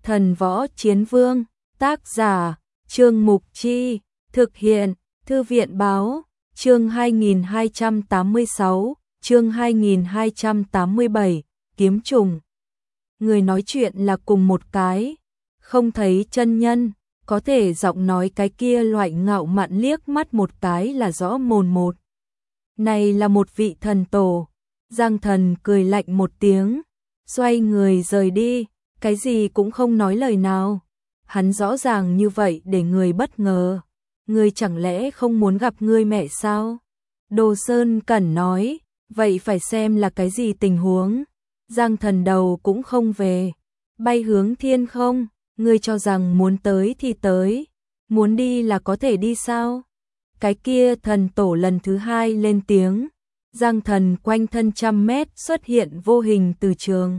Thần Võ Chiến Vương, tác giả, Trương Mục Chi, thực hiện, Thư viện Báo, chương 2286, chương 2287, kiếm trùng. Người nói chuyện là cùng một cái, không thấy chân nhân, có thể giọng nói cái kia loại ngạo mạn liếc mắt một cái là rõ mồn một. Này là một vị thần tổ. Giang Thần cười lạnh một tiếng, xoay người rời đi, cái gì cũng không nói lời nào. Hắn rõ ràng như vậy để người bất ngờ. Ngươi chẳng lẽ không muốn gặp ngươi mẹ sao? Đồ Sơn Cẩn nói, vậy phải xem là cái gì tình huống. Giang Thần đầu cũng không về, bay hướng thiên không, ngươi cho rằng muốn tới thì tới, muốn đi là có thể đi sao? Cái kia thần tổ lần thứ hai lên tiếng. Giang Thần quanh thân 100 mét xuất hiện vô hình từ trường.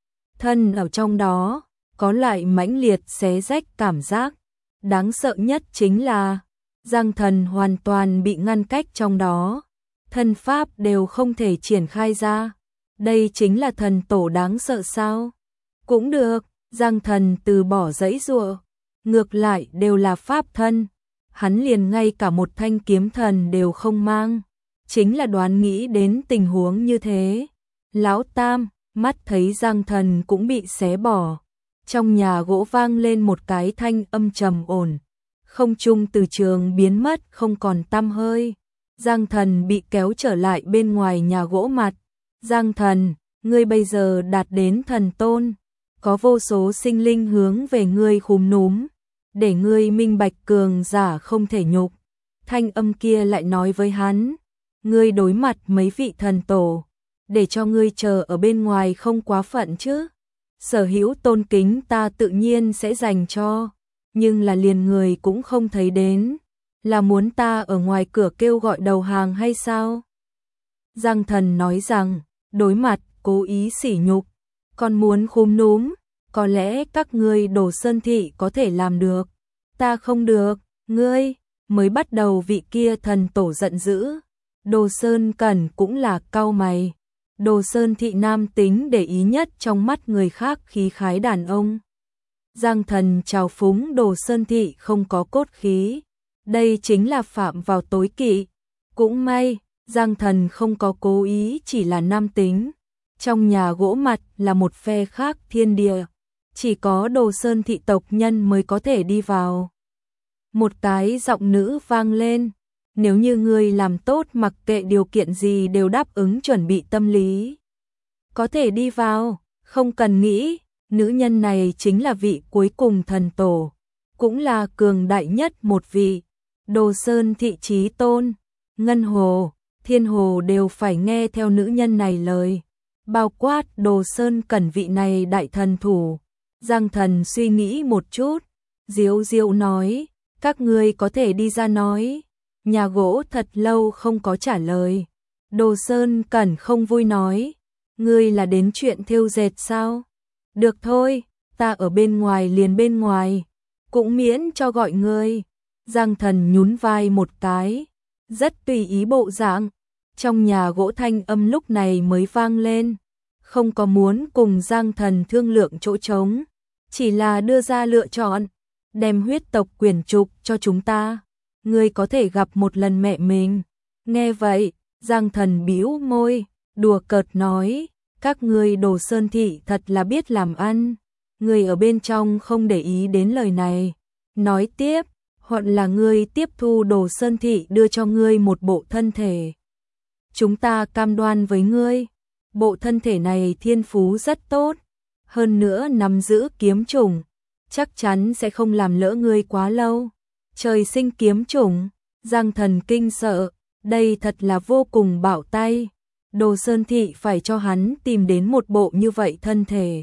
Thân ở trong đó, có lại mãnh liệt xé rách cảm giác. Đáng sợ nhất chính là, Giang Thần hoàn toàn bị ngăn cách trong đó. Thân pháp đều không thể triển khai ra. Đây chính là thần tổ đáng sợ sao? Cũng được, Giang Thần từ bỏ giãy giụa. Ngược lại đều là pháp thân. Hắn liền ngay cả một thanh kiếm thần đều không mang. Chính là đoán nghĩ đến tình huống như thế. Lão Tam, mắt thấy Giang Thần cũng bị xé bỏ. Trong nhà gỗ vang lên một cái thanh âm trầm ổn. Không trung từ trường biến mất không còn tăm hơi. Giang Thần bị kéo trở lại bên ngoài nhà gỗ mặt. Giang Thần, ngươi bây giờ đạt đến thần tôn. Có vô số sinh linh hướng về ngươi khúm núm. Để ngươi minh bạch cường giả không thể nhục. Thanh âm kia lại nói với hắn. Ngươi đối mặt mấy vị thần tổ. Để cho ngươi chờ ở bên ngoài không quá phận chứ. Sở hữu tôn kính ta tự nhiên sẽ dành cho. Nhưng là liền người cũng không thấy đến. Là muốn ta ở ngoài cửa kêu gọi đầu hàng hay sao? Giang Thần nói rằng, đối mặt, cố ý sỉ nhục. Còn muốn khúm núm, có lẽ các ngươi Đồ Sơn Thị có thể làm được. Ta không được, ngươi, mới bắt đầu vị kia thần tổ giận dữ. Đồ Sơn Cẩn cũng là cau mày. Đồ Sơn Thị nam tính để ý nhất trong mắt người khác khí khái đàn ông. Giang Thần trào phúng Đồ Sơn Thị không có cốt khí. Đây chính là phạm vào tối kỵ. Cũng may, Giang Thần không có cố ý chỉ là nam tính. Trong nhà gỗ mặt là một phe khác thiên địa. Chỉ có Đồ Sơn Thị tộc nhân mới có thể đi vào. Một cái giọng nữ vang lên. Nếu như ngươi làm tốt mặc kệ điều kiện gì đều đáp ứng chuẩn bị tâm lý. Có thể đi vào, không cần nghĩ, nữ nhân này chính là vị cuối cùng thần tổ. Cũng là cường đại nhất một vị. Đồ Sơn Thị Chí Tôn, Ngân Hồ, Thiên Hồ đều phải nghe theo nữ nhân này lời. Bao quát Đồ Sơn Cẩn vị này đại thần thủ. Giang Thần suy nghĩ một chút. Diệu Diệu nói, các ngươi có thể đi ra nói. Nhà gỗ thật lâu không có trả lời. Đồ Sơn Cẩn không vui nói, ngươi là đến chuyện thêu dệt sao? Được thôi, ta ở bên ngoài liền bên ngoài, cũng miễn cho gọi ngươi. Giang Thần nhún vai một cái, rất tùy ý bộ dạng. Trong nhà gỗ thanh âm lúc này mới vang lên, không có muốn cùng Giang Thần thương lượng chỗ trống, chỉ là đưa ra lựa chọn, đem huyết tộc quyển trục cho chúng ta. Ngươi có thể gặp một lần mẹ mình. Nghe vậy, Giang Thần bĩu môi, đùa cợt nói, các ngươi Đồ Sơn Thị thật là biết làm ăn. Ngươi ở bên trong không để ý đến lời này. Nói tiếp, hoặc là ngươi tiếp thu Đồ Sơn Thị đưa cho ngươi một bộ thân thể. Chúng ta cam đoan với ngươi, bộ thân thể này thiên phú rất tốt, hơn nữa nắm giữ kiếm chủng, chắc chắn sẽ không làm lỡ ngươi quá lâu. Trời sinh kiếm chủng, Giang Thần kinh sợ, đây thật là vô cùng bạo tay. Đồ Sơn Thị phải cho hắn tìm đến một bộ như vậy thân thể.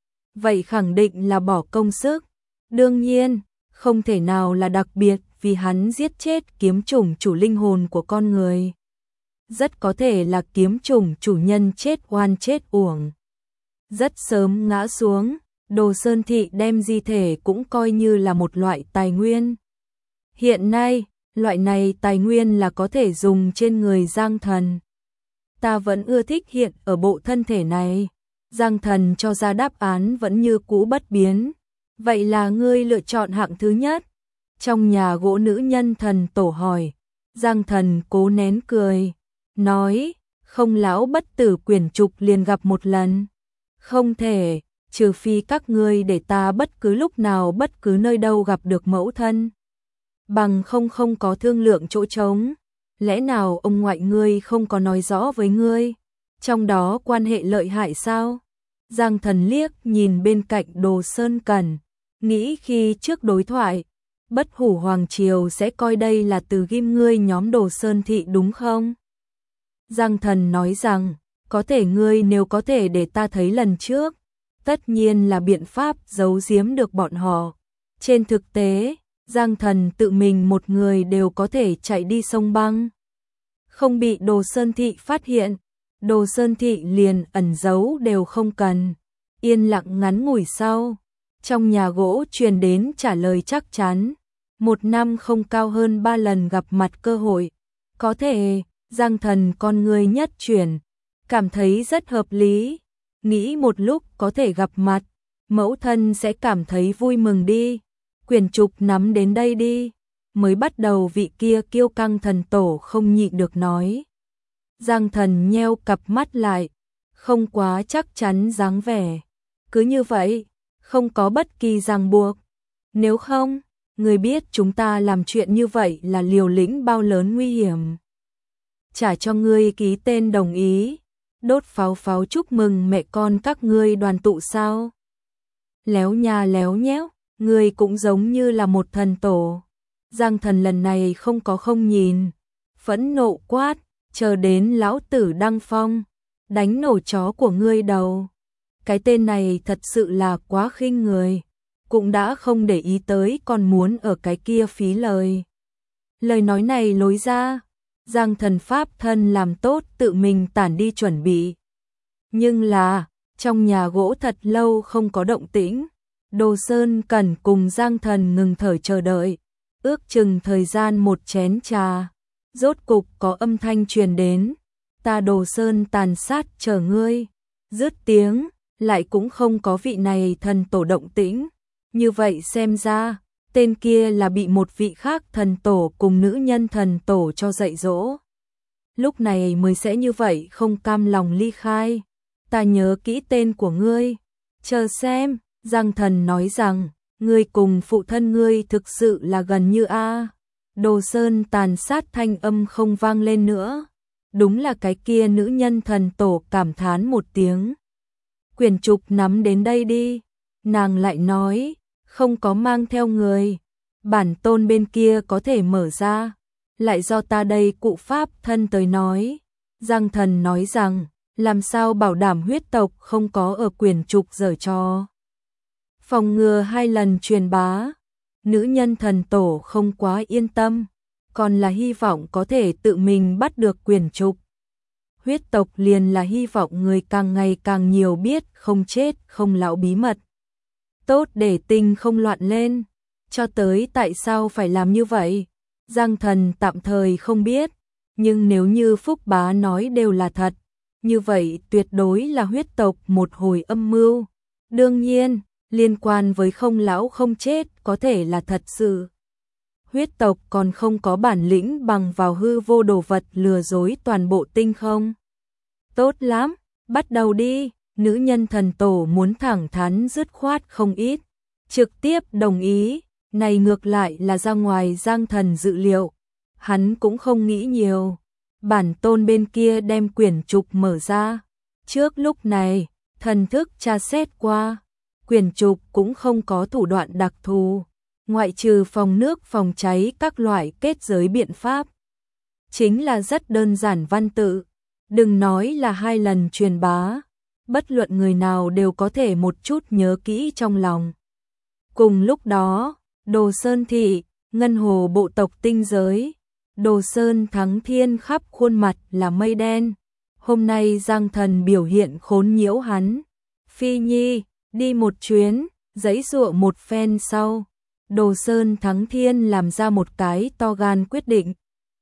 Vậy khẳng định là bỏ công sức. Đương nhiên, không thể nào là đặc biệt vì hắn giết chết kiếm chủng chủ linh hồn của con người. Rất có thể là kiếm chủng chủ nhân chết oan chết uổng. Rất sớm ngã xuống, Đồ Sơn Thị đem di thể cũng coi như là một loại tài nguyên. Hiện nay, loại này tài nguyên là có thể dùng trên người Giang Thần. Ta vẫn ưa thích hiện ở bộ thân thể này. Giang Thần cho ra đáp án vẫn như cũ bất biến. Vậy là ngươi lựa chọn hạng thứ nhất. Trong nhà gỗ nữ nhân thần tổ hỏi. Giang Thần cố nén cười, nói, không lão bất tử quyển trục liền gặp một lần. Không thể, trừ phi các ngươi để ta bất cứ lúc nào bất cứ nơi đâu gặp được mẫu thân. Bằng không có thương lượng chỗ trống. Lẽ nào ông ngoại ngươi không có nói rõ với ngươi? Trong đó quan hệ lợi hại sao? Giang Thần liếc nhìn bên cạnh Đồ Sơn Cẩn, nghĩ khi trước đối thoại, Bất Hủ Hoàng Triều sẽ coi đây là từ ghim ngươi nhóm Đồ Sơn Thị đúng không? Giang Thần nói rằng, có thể ngươi nếu có thể để ta thấy lần trước, tất nhiên là biện pháp giấu giếm được bọn họ. Trên thực tế, Giang Thần tự mình một người đều có thể chạy đi sông băng. Không bị Đồ Sơn Thị phát hiện, Đồ Sơn Thị liền ẩn giấu đều không cần. Yên lặng ngắn ngủi sau, trong nhà gỗ truyền đến trả lời chắc chắn. 1 năm không cao hơn 3 lần gặp mặt cơ hội. Có thể, Giang Thần con người nhất chuyển, cảm thấy rất hợp lý. Nghĩ một lúc có thể gặp mặt, mẫu thân sẽ cảm thấy vui mừng đi. Quyển trục nắm đến đây đi. Mới bắt đầu vị kia kiêu căng thần tổ không nhịn được nói. Giang Thần nheo cặp mắt lại, không quá chắc chắn dáng vẻ. Cứ như vậy, không có bất kỳ ràng buộc. Nếu không, người biết chúng ta làm chuyện như vậy là liều lĩnh bao lớn nguy hiểm. Trả cho ngươi ký tên đồng ý, đốt pháo pháo chúc mừng mẹ con các ngươi đoàn tụ sao? Léo nha léo nhéo, ngươi cũng giống như là một thần tổ. Giang Thần lần này không nhìn, phẫn nộ quát, chờ đến lão tử đăng phong, đánh nổ chó của ngươi đầu. Cái tên này thật sự là quá khinh người, cũng đã không để ý tới còn muốn ở cái kia phí lời. Lời nói này lối ra, Giang Thần pháp thân làm tốt tự mình tản đi chuẩn bị. Nhưng là, trong nhà gỗ thật lâu không có động tĩnh, Đồ Sơn Cẩn cùng Giang Thần ngừng thở chờ đợi, ước chừng thời gian 1 chén trà, rốt cục có âm thanh truyền đến, ta Đồ Sơn tàn sát chờ ngươi. Dứt tiếng, lại cũng không có vị này thần tổ động tĩnh, như vậy xem ra, tên kia là bị một vị khác thần tổ cùng nữ nhân thần tổ cho dạy dỗ. Lúc này mới sẽ như vậy không cam lòng ly khai. Ta nhớ kỹ tên của ngươi, chờ xem. Giang Thần nói rằng, ngươi cùng phụ thân ngươi thực sự là gần như a. Đồ Sơn tàn sát thanh âm không vang lên nữa. Đúng là cái kia nữ nhân thần tổ cảm thán một tiếng. Quyển trục nắm đến đây đi. Nàng lại nói, không có mang theo người. Bản tôn bên kia có thể mở ra. Lại do ta đây cụ pháp thân tới nói. Giang Thần nói rằng, làm sao bảo đảm huyết tộc không có ở quyển trục giở trò. Phòng ngừa 2 lần truyền bá, nữ nhân thần tổ không quá yên tâm, còn là hy vọng có thể tự mình bắt được quyển trục. Huyết tộc liền là hy vọng người càng ngày càng nhiều biết không chết không lão bí mật. Tốt để tình không loạn lên, cho tới tại sao phải làm như vậy, Giang Thần tạm thời không biết, nhưng nếu như Phúc Bá nói đều là thật, như vậy tuyệt đối là huyết tộc một hồi âm mưu. Đương nhiên, liên quan với không lão không chết có thể là thật sự. Huyết tộc còn không có bản lĩnh bằng vào hư vô đồ vật lừa dối toàn bộ tinh không. Tốt lắm, bắt đầu đi. Nữ nhân thần tổ muốn thẳng thắn dứt khoát không ít, trực tiếp đồng ý. Này ngược lại là ra ngoài Giang Thần dự liệu. Hắn cũng không nghĩ nhiều. Bản tôn bên kia đem quyển trục mở ra. Trước lúc này, thần thức tra xét qua. Quyển trục cũng không có thủ đoạn đặc thù, ngoại trừ phòng nước phòng cháy các loại kết giới biện pháp. Chính là rất đơn giản văn tự, đừng nói là 2 lần truyền bá, bất luận người nào đều có thể một chút nhớ kỹ trong lòng. Cùng lúc đó, Đồ Sơn Thị, Ngân Hồ bộ tộc tinh giới, Đồ Sơn Thắng Thiên khắp khuôn mặt là mây đen. Hôm nay Giang Thần biểu hiện khốn nhiễu hắn. Phi Nhi, đi một chuyến, giãy giụa một phen sau, Đồ Sơn Thắng Thiên làm ra một cái to gan quyết định.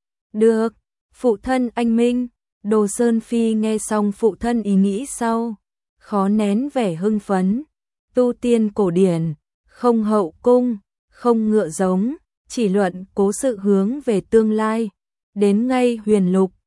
Được, phụ thân anh minh. Đồ Sơn Phi nghe xong phụ thân ý nghĩ sau, khó nén vẻ hưng phấn. Tu tiên cổ điển, không hậu cung, không ngựa giống, chỉ luận cố sự hướng về tương lai. Đến ngay Huyền Lục,